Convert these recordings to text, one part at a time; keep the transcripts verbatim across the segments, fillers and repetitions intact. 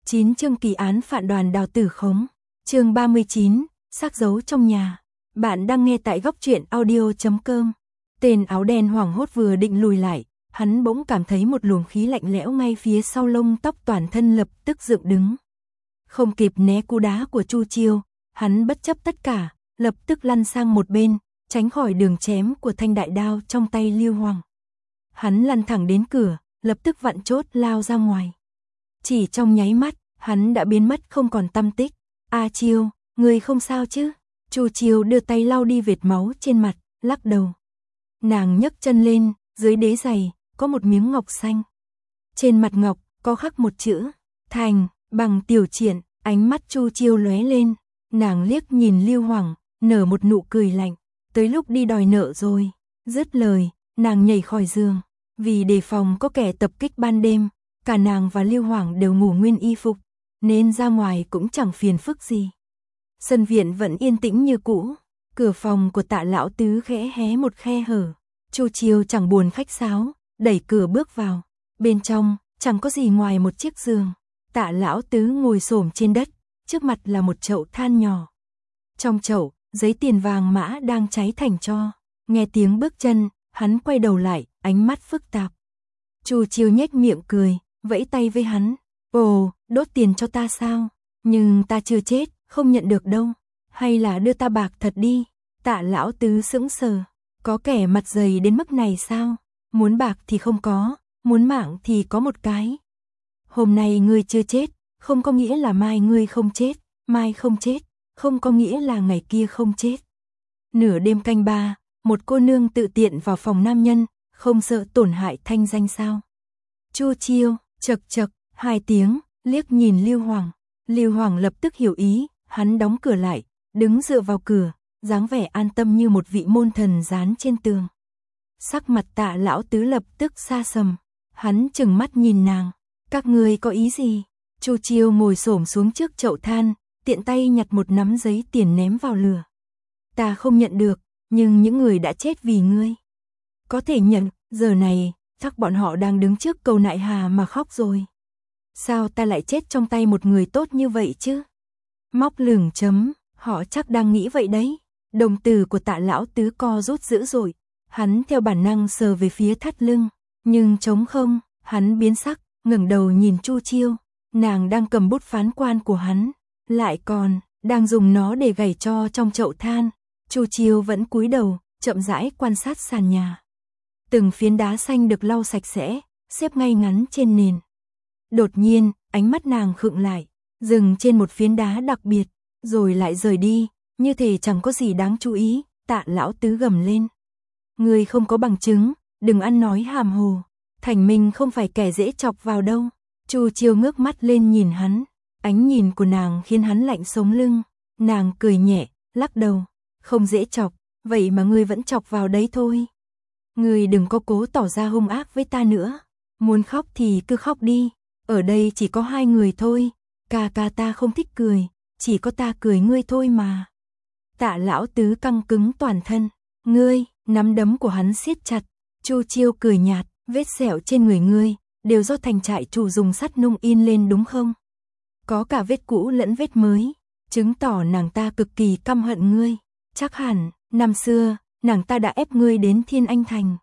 chín chương kỳ án phản đoàn Đào Tử Khống. Chương ba mươi chín, xác dấu trong nhà. Bạn đang nghe tại góc truyện audio chấm com. Tên áo đen hoảng hốt vừa định lùi lại, hắn bỗng cảm thấy một luồng khí lạnh lẽo ngay phía sau lông tóc, toàn thân lập tức dựng đứng. Không kịp né cú đá của Chu Chiêu, hắn bất chấp tất cả, lập tức lăn sang một bên, tránh khỏi đường chém của thanh đại đao trong tay Lưu Hoàng. Hắn lăn thẳng đến cửa, lập tức vặn chốt lao ra ngoài. Chỉ trong nháy mắt, hắn đã biến mất không còn tăm tích. A Chiêu, người không sao chứ? Chu Chiêu đưa tay lau đi vệt máu trên mặt, lắc đầu. Nàng nhấc chân lên, dưới đế giày có một miếng ngọc xanh. Trên mặt ngọc có khắc một chữ Thành. Bằng tiểu triện. Ánh mắt Chu Chiêu lóe lên, nàng liếc nhìn Lưu Hoàng, nở một nụ cười lạnh. Tới lúc đi đòi nợ rồi. Dứt lời, nàng nhảy khỏi giường. Vì đề phòng có kẻ tập kích ban đêm, cả nàng và Lưu Hoàng đều ngủ nguyên y phục, nên ra ngoài cũng chẳng phiền phức gì. Sân viện vẫn yên tĩnh như cũ. Cửa phòng của Tạ lão tứ khẽ hé một khe hở. Chu Chiêu chẳng buồn khách sáo, đẩy cửa bước vào. Bên trong chẳng có gì ngoài một chiếc giường. Tạ lão tứ ngồi xổm trên đất, trước mặt là một chậu than nhỏ. Trong chậu, giấy tiền vàng mã đang cháy thành tro. Nghe tiếng bước chân, hắn quay đầu lại, ánh mắt phức tạp. Chu Chiêu nhếch miệng cười, vẫy tay với hắn. Ồ, đốt tiền cho ta sao? Nhưng ta chưa chết, không nhận được đâu. Hay là đưa ta bạc thật đi? Tạ lão tứ sững sờ. Có kẻ mặt dày đến mức này sao? Muốn bạc thì không có, muốn mạng thì có một cái. Hôm nay ngươi chưa chết, không có nghĩa là mai ngươi không chết. Mai không chết, không có nghĩa là ngày kia không chết. Nửa đêm canh ba, một cô nương tự tiện vào phòng nam nhân, không sợ tổn hại thanh danh sao? Chu Chiêu chậc chậc hai tiếng, liếc nhìn Lưu Hoàng. Lưu Hoàng lập tức hiểu ý, hắn đóng cửa lại, đứng dựa vào cửa, dáng vẻ an tâm như một vị môn thần dán trên tường. Sắc mặt Tạ lão tứ lập tức xa sầm, hắn trừng mắt nhìn nàng. Các ngươi có ý gì? Chu Chiêu ngồi xổm xuống trước chậu than, tiện tay nhặt một nắm giấy tiền ném vào lửa. Ta không nhận được, nhưng những người đã chết vì ngươi có thể nhận. Giờ này, chắc bọn họ đang đứng trước cầu nại hà mà khóc rồi. Sao ta lại chết trong tay một người tốt như vậy chứ? Móc lửng chấm, họ chắc đang nghĩ vậy đấy. Đồng tử của Tạ lão tứ co rút dữ dội, hắn theo bản năng sờ về phía thắt lưng, nhưng trống không. Hắn biến sắc, ngẩng đầu nhìn Chu Chiêu, nàng đang cầm bút phán quan của hắn, lại còn đang dùng nó để gảy tro trong chậu than. Chu Chiêu vẫn cúi đầu, chậm rãi quan sát sàn nhà. Từng phiến đá xanh được lau sạch sẽ, xếp ngay ngắn trên nền. Đột nhiên, ánh mắt nàng khựng lại, dừng trên một phiến đá đặc biệt, rồi lại rời đi, như thể chẳng có gì đáng chú ý. Tạ lão tứ gầm lên. Ngươi không có bằng chứng, đừng ăn nói hàm hồ. Thành Minh không phải kẻ dễ chọc vào đâu. Chu Chiêu ngước mắt lên nhìn hắn, ánh nhìn của nàng khiến hắn lạnh sống lưng. Nàng cười nhẹ, lắc đầu. Không dễ chọc, vậy mà ngươi vẫn chọc vào đấy thôi. Ngươi đừng có cố tỏ ra hung ác với ta nữa. Muốn khóc thì cứ khóc đi. Ở đây chỉ có hai người thôi. Ca ca ta không thích cười, chỉ có ta cười ngươi thôi mà. Tạ lão tứ căng cứng toàn thân. Ngươi, nắm đấm của hắn siết chặt. Chu Chiêu cười nhạt, vết sẹo trên người ngươi đều do thành trại chủ dùng sắt nung in lên đúng không? Có cả vết cũ lẫn vết mới, chứng tỏ nàng ta cực kỳ căm hận ngươi. Chắc hẳn, năm xưa, nàng ta đã ép ngươi đến Thiên Anh Thành.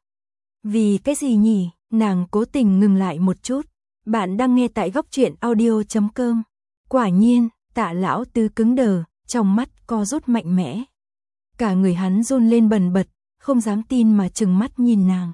Vì cái gì nhỉ? Nàng cố tình ngừng lại một chút. Bạn đang nghe tại góc truyện audio chấm com. Quả nhiên, Tạ lão tứ cứng đờ, trong mắt co rút mạnh mẽ. Cả người hắn run lên bần bật, không dám tin mà trừng mắt nhìn nàng.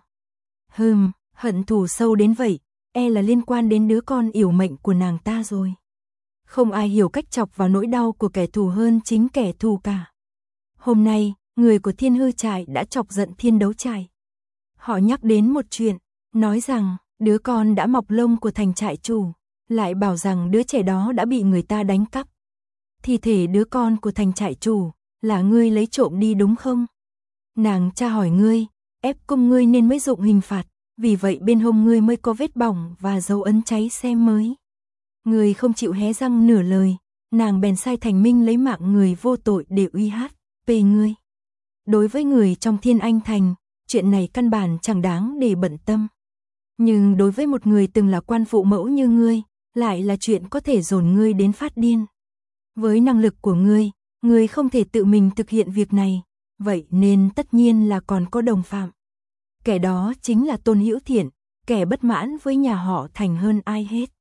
Hừm, hận thù sâu đến vậy, e là liên quan đến đứa con yểu mệnh của nàng ta rồi. Không ai hiểu cách chọc vào nỗi đau của kẻ thù hơn chính kẻ thù cả. Hôm nay, người của Thiên Hư trại đã chọc giận Thiên Đấu trại. Họ nhắc đến một chuyện, nói rằng đứa con đã mọc lông của thành trại chủ, lại bảo rằng đứa trẻ đó đã bị người ta đánh cắp. Thi thể đứa con của thành trại chủ là ngươi lấy trộm đi đúng không? Nàng tra hỏi ngươi, ép cung ngươi nên mới dụng hình phạt, vì vậy bên hông ngươi mới có vết bỏng và dấu ấn cháy xem mới. Ngươi không chịu hé răng nửa lời, nàng bèn sai Thành Minh lấy mạng người vô tội để uy hát về ngươi. Đối với người trong Thiên Anh Thành, chuyện này căn bản chẳng đáng để bận tâm. Nhưng đối với một người từng là quan phụ mẫu như ngươi, lại là chuyện có thể dồn ngươi đến phát điên. Với năng lực của ngươi, ngươi không thể tự mình thực hiện việc này, vậy nên tất nhiên là còn có đồng phạm. Kẻ đó chính là Tôn Hữu Thiện, kẻ bất mãn với nhà họ Thành hơn ai hết.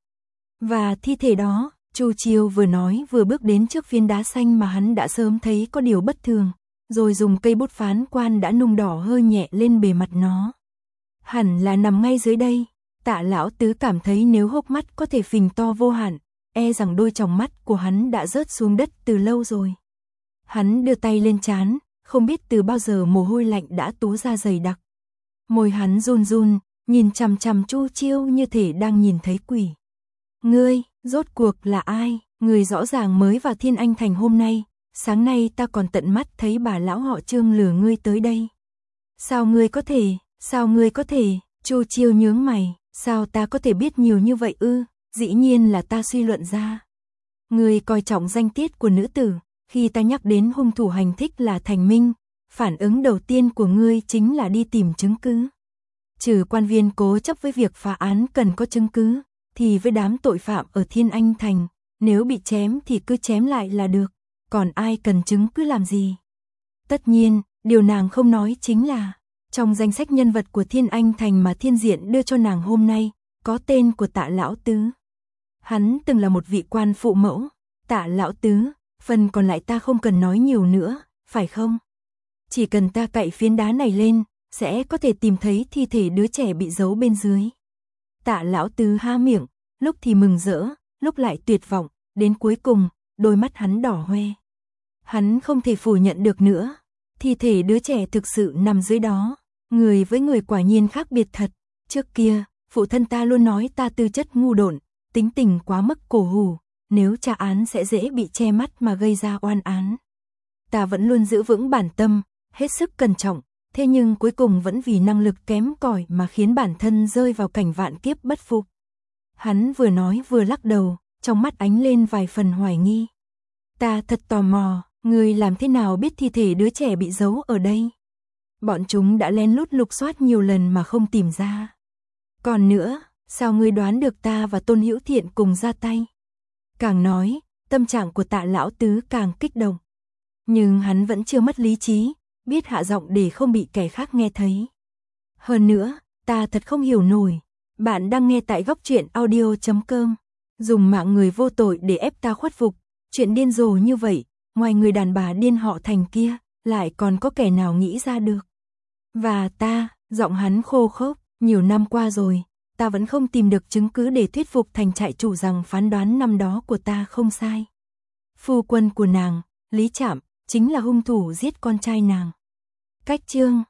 Và thi thể đó, Chu Chiêu vừa nói vừa bước đến trước phiến đá xanh mà hắn đã sớm thấy có điều bất thường, rồi dùng cây bút phán quan đã nung đỏ hơi nhẹ lên bề mặt nó. Hẳn là nằm ngay dưới đây. Tạ lão tứ cảm thấy nếu hốc mắt có thể phình to vô hạn, e rằng đôi tròng mắt của hắn đã rớt xuống đất từ lâu rồi. Hắn đưa tay lên trán, không biết từ bao giờ mồ hôi lạnh đã túa ra dày đặc. Môi hắn run run, nhìn chằm chằm Chu Chiêu như thể đang nhìn thấy quỷ. Ngươi, rốt cuộc là ai? Ngươi rõ ràng mới vào Thiên Anh Thành hôm nay, sáng nay ta còn tận mắt thấy bà lão họ Trương lừa ngươi tới đây. Sao ngươi có thể, sao ngươi có thể? Chu Chiêu nhướng mày, sao ta có thể biết nhiều như vậy ư? Dĩ nhiên là ta suy luận ra. Ngươi coi trọng danh tiết của nữ tử, khi ta nhắc đến hung thủ hành thích là Thành Minh, phản ứng đầu tiên của ngươi chính là đi tìm chứng cứ. Trừ quan viên cố chấp với việc phá án cần có chứng cứ, thì với đám tội phạm ở Thiên Anh Thành, nếu bị chém thì cứ chém lại là được, còn ai cần chứng cứ làm gì? Tất nhiên, điều nàng không nói chính là, trong danh sách nhân vật của Thiên Anh Thành mà Thiên Diện đưa cho nàng hôm nay, có tên của Tạ lão tứ. Hắn từng là một vị quan phụ mẫu, Tạ lão tứ, phần còn lại ta không cần nói nhiều nữa, phải không? Chỉ cần ta cạy phiến đá này lên, sẽ có thể tìm thấy thi thể đứa trẻ bị giấu bên dưới. Tạ lão tứ há miệng, lúc thì mừng rỡ, lúc lại tuyệt vọng, đến cuối cùng, đôi mắt hắn đỏ hoe. Hắn không thể phủ nhận được nữa, thi thể đứa trẻ thực sự nằm dưới đó, người với người quả nhiên khác biệt thật. Trước kia, phụ thân ta luôn nói ta tư chất ngu độn, tính tình quá mức cổ hủ, nếu tra án sẽ dễ bị che mắt mà gây ra oan án. Ta vẫn luôn giữ vững bản tâm, hết sức cẩn trọng, thế nhưng cuối cùng vẫn vì năng lực kém cỏi mà khiến bản thân rơi vào cảnh vạn kiếp bất phục. Hắn vừa nói vừa lắc đầu, trong mắt ánh lên vài phần hoài nghi. Ta thật tò mò, ngươi làm thế nào biết thi thể đứa trẻ bị giấu ở đây? Bọn chúng đã lén lút lục soát nhiều lần mà không tìm ra. Còn nữa, sao ngươi đoán được ta và Tôn Hữu Thiện cùng ra tay? Càng nói, tâm trạng của Tạ lão tứ càng kích động. Nhưng hắn vẫn chưa mất lý trí, biết hạ giọng để không bị kẻ khác nghe thấy. Hơn nữa, ta thật không hiểu nổi. Bạn đang nghe tại góc truyện audio chấm com. Dùng mạng người vô tội để ép ta khuất phục. Chuyện điên rồ như vậy, ngoài người đàn bà điên họ Thành kia, lại còn có kẻ nào nghĩ ra được. Và ta, giọng hắn khô khốc, nhiều năm qua rồi, ta vẫn không tìm được chứng cứ để thuyết phục Thành trại chủ rằng phán đoán năm đó của ta không sai. Phu quân của nàng, Lý Trạm, chính là hung thủ giết con trai nàng. Cách chương